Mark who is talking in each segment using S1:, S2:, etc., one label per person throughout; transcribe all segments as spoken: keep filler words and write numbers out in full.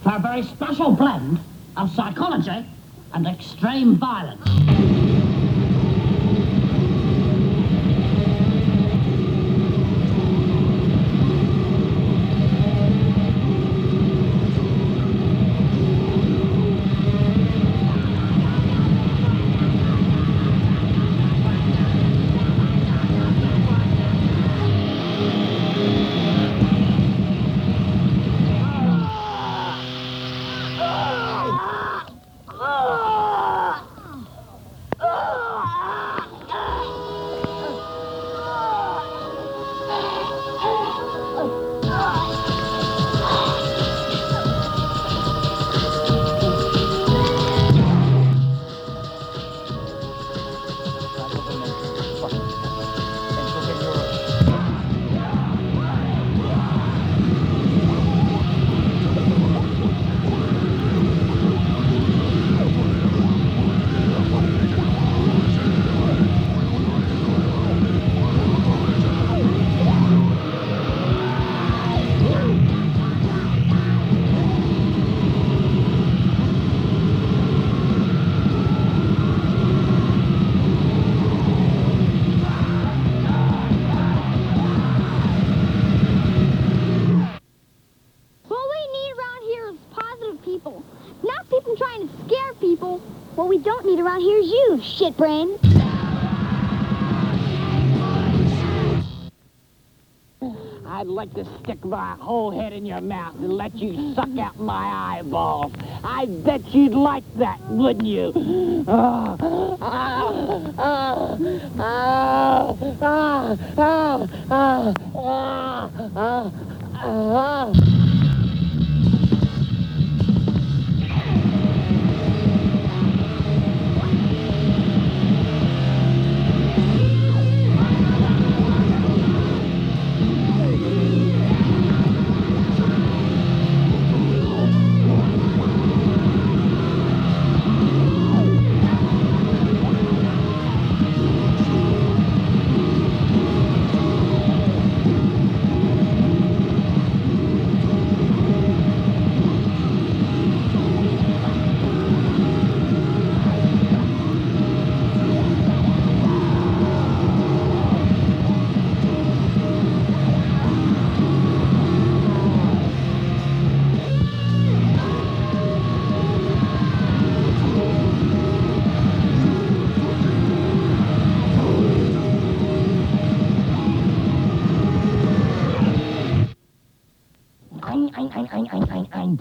S1: for a very special blend of psychology and extreme violence.
S2: What we don't need around here is you, shitbrain.
S1: I'd like to stick my whole head in your mouth and let you suck out my eyeballs. I bet you'd like that, wouldn't you? Ah, ah, ah, ah, ah, ah, ah, ah, ah, ah. Ein, ein, ein, ein, ein, ein, ein.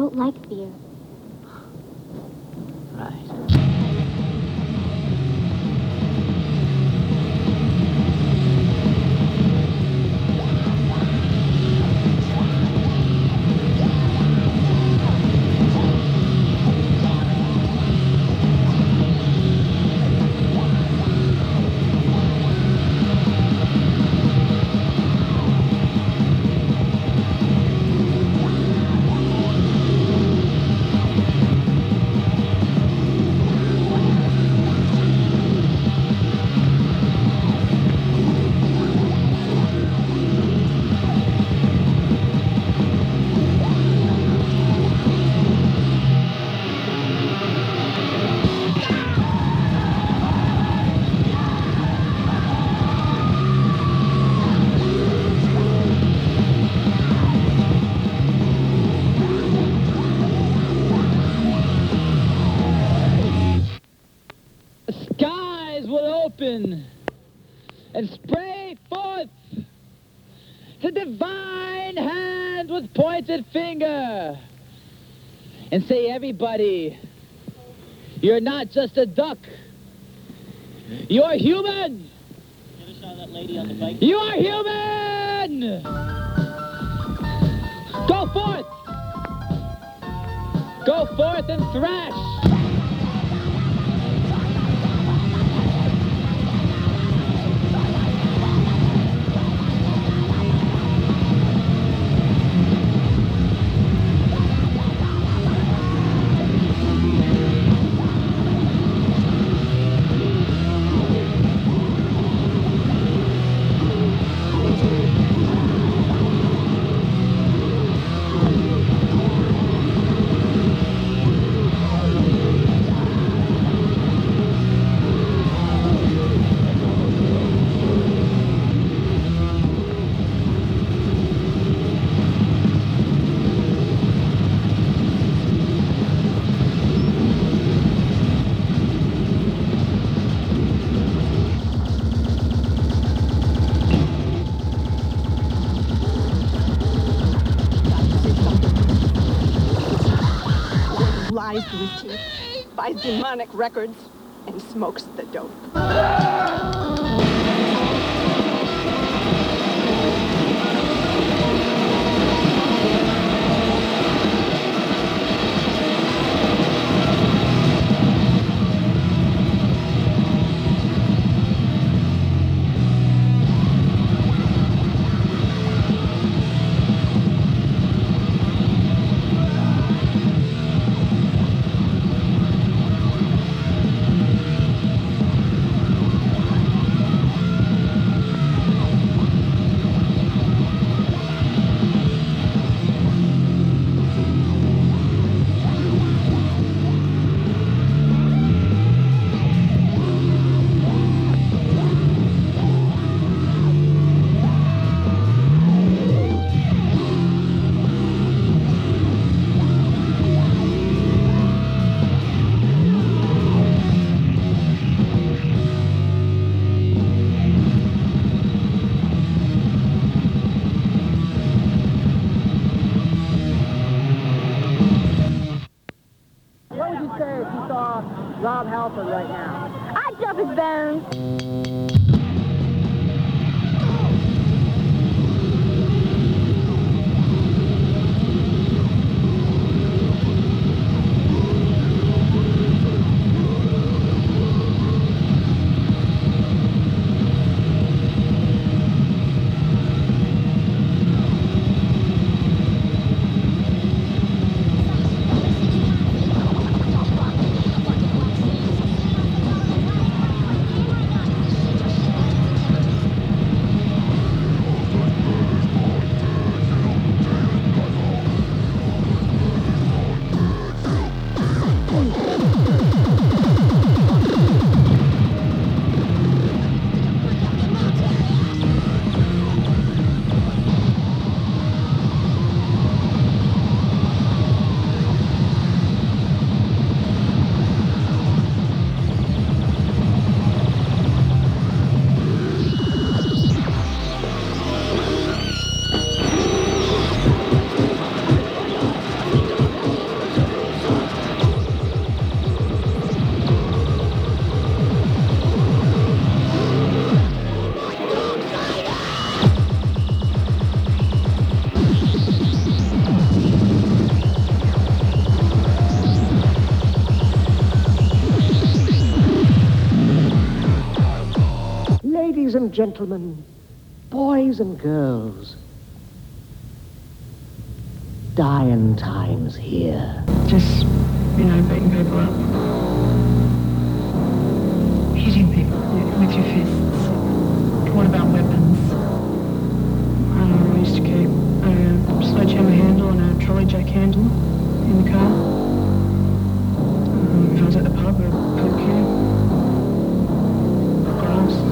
S2: don't like beer.
S1: Right. Skies will open and spray forth the divine hand with pointed finger and say, everybody, you're not just a duck, you're human.
S3: You ever saw that lady on the bike?
S1: You are human. Go forth. Go forth and thrash.
S4: Lies to his teeth, buys demonic records, and smokes the dope.
S5: What would you say if you saw Rob Halford right now?
S2: I'd jump his bones.
S6: Ladies and gentlemen, boys and girls, dying times here.
S7: Just, you know, beating people up. Hitting people with your fists. What about weapons? Um, we used to keep a sledgehammer handle and a trolley jack handle in the car. Um, if I was at the pub, a coke can, glass.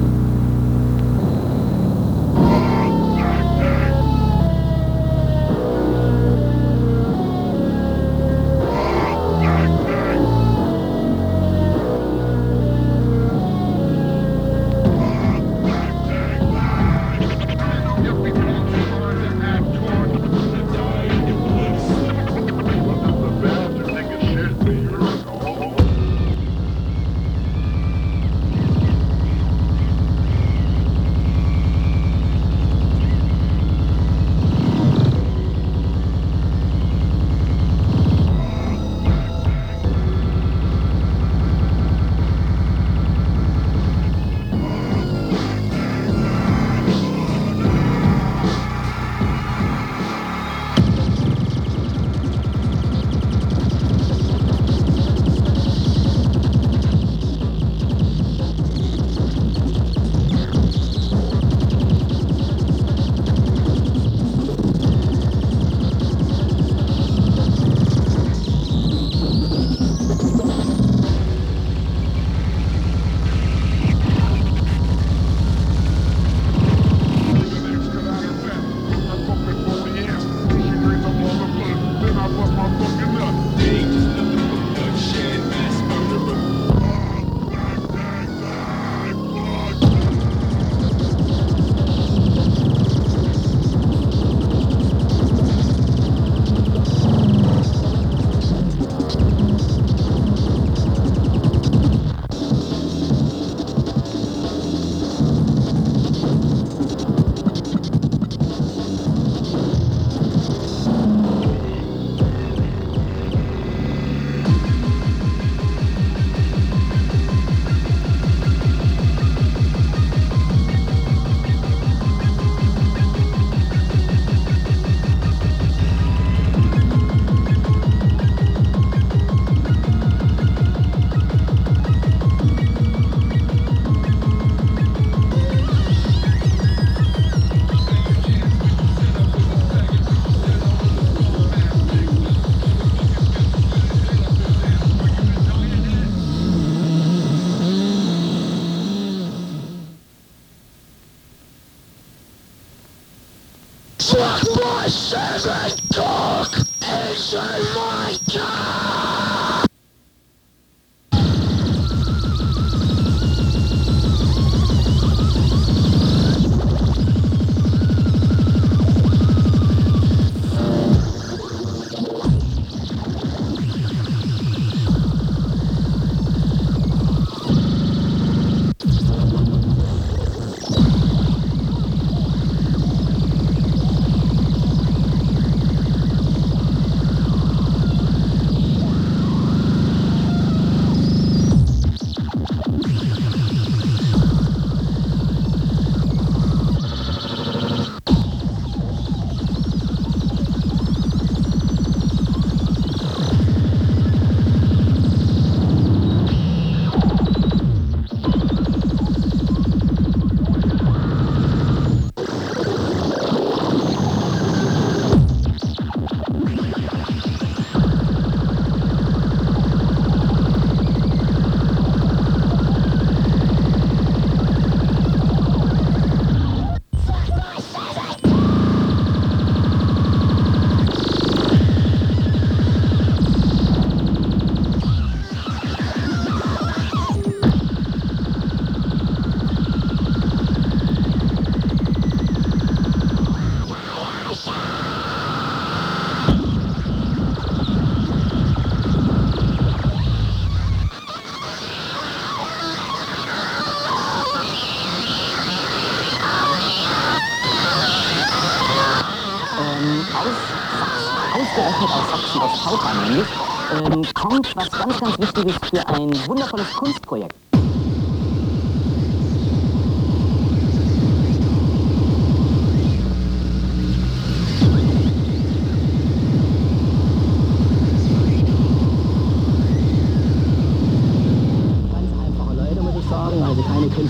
S8: Ausgerechnet aus Sachsen-Westfalen nämlich, ähm, kommt was ganz, ganz Wichtiges für ein wundervolles Kunstprojekt.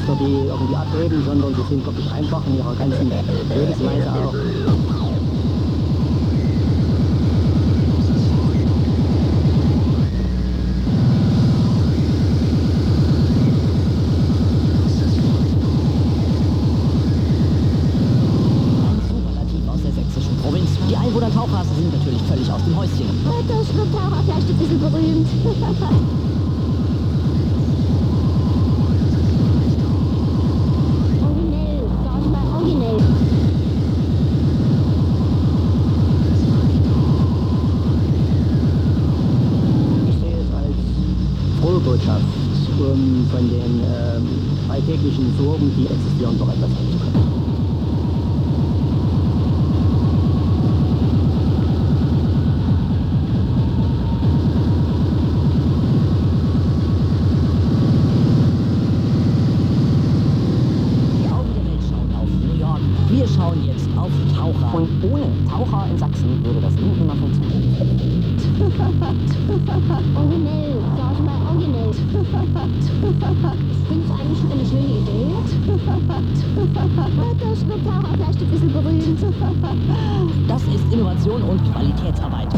S8: für die irgendwie abheben, sondern die sind wirklich einfach in ihrer ganzen Lebensweise auch.
S9: Die Einwohner Tauchhasen sind natürlich völlig aus dem Häuschen.
S2: Das wird Taucher vielleicht ein bisschen berühmt. Originell, sag mal originell.
S8: Ich sehe es als frohe Botschaft, um von den ähm, alltäglichen Sorgen, die existieren, doch etwas wegzukommen.
S9: Wir schauen jetzt auf Taucher.
S8: Und ohne Taucher in Sachsen würde das nie mehr funktionieren.
S2: Originell, sag mal originell. Findest du eigentlich eine schöne Idee? Das wird Taucher vielleicht ein bisschen berühmt.
S9: Das ist Innovation und Qualitätsarbeit.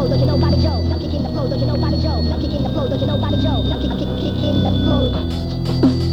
S2: don't you know Bobby Joe? Now kick in the flow, don't you know Bobby Joe? Now kick in the flow, don't you know Bobby Joe? Now kick, kick, kick in the flow.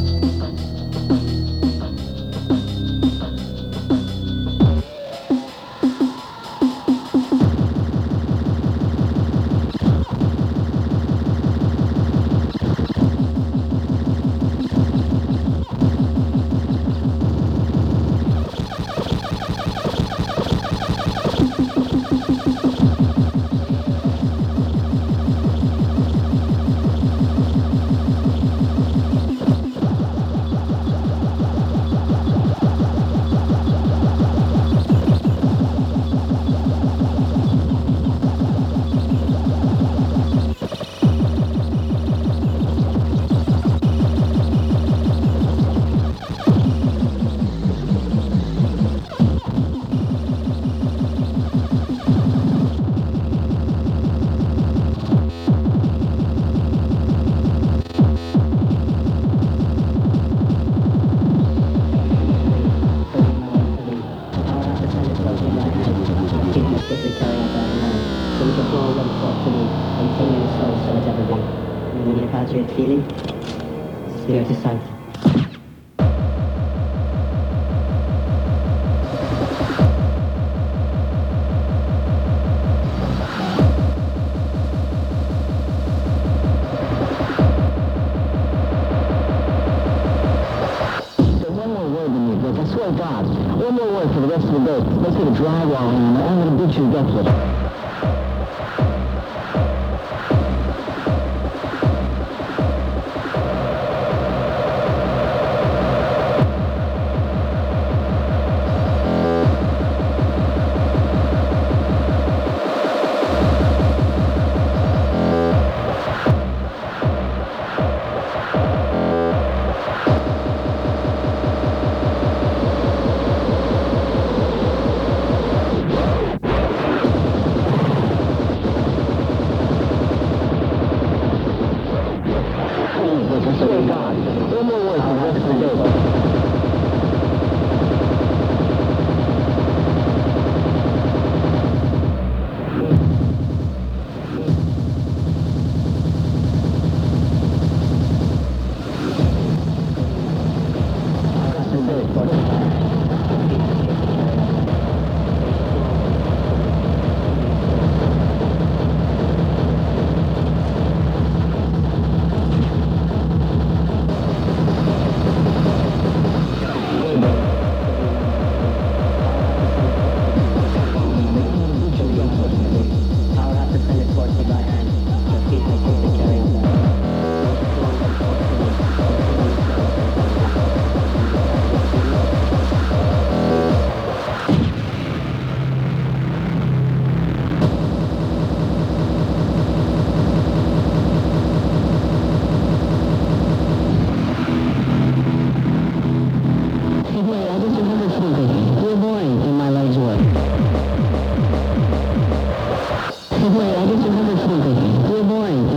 S10: Feeling, spirit to sight.
S8: One more word to me, Dick. I swear to God. One more word for the rest of the day. Let's get a drywall in. I'm going to beat you to death with it. I swear to God. One more word for the rest of the day. Wait, I just remembered something. You're boring.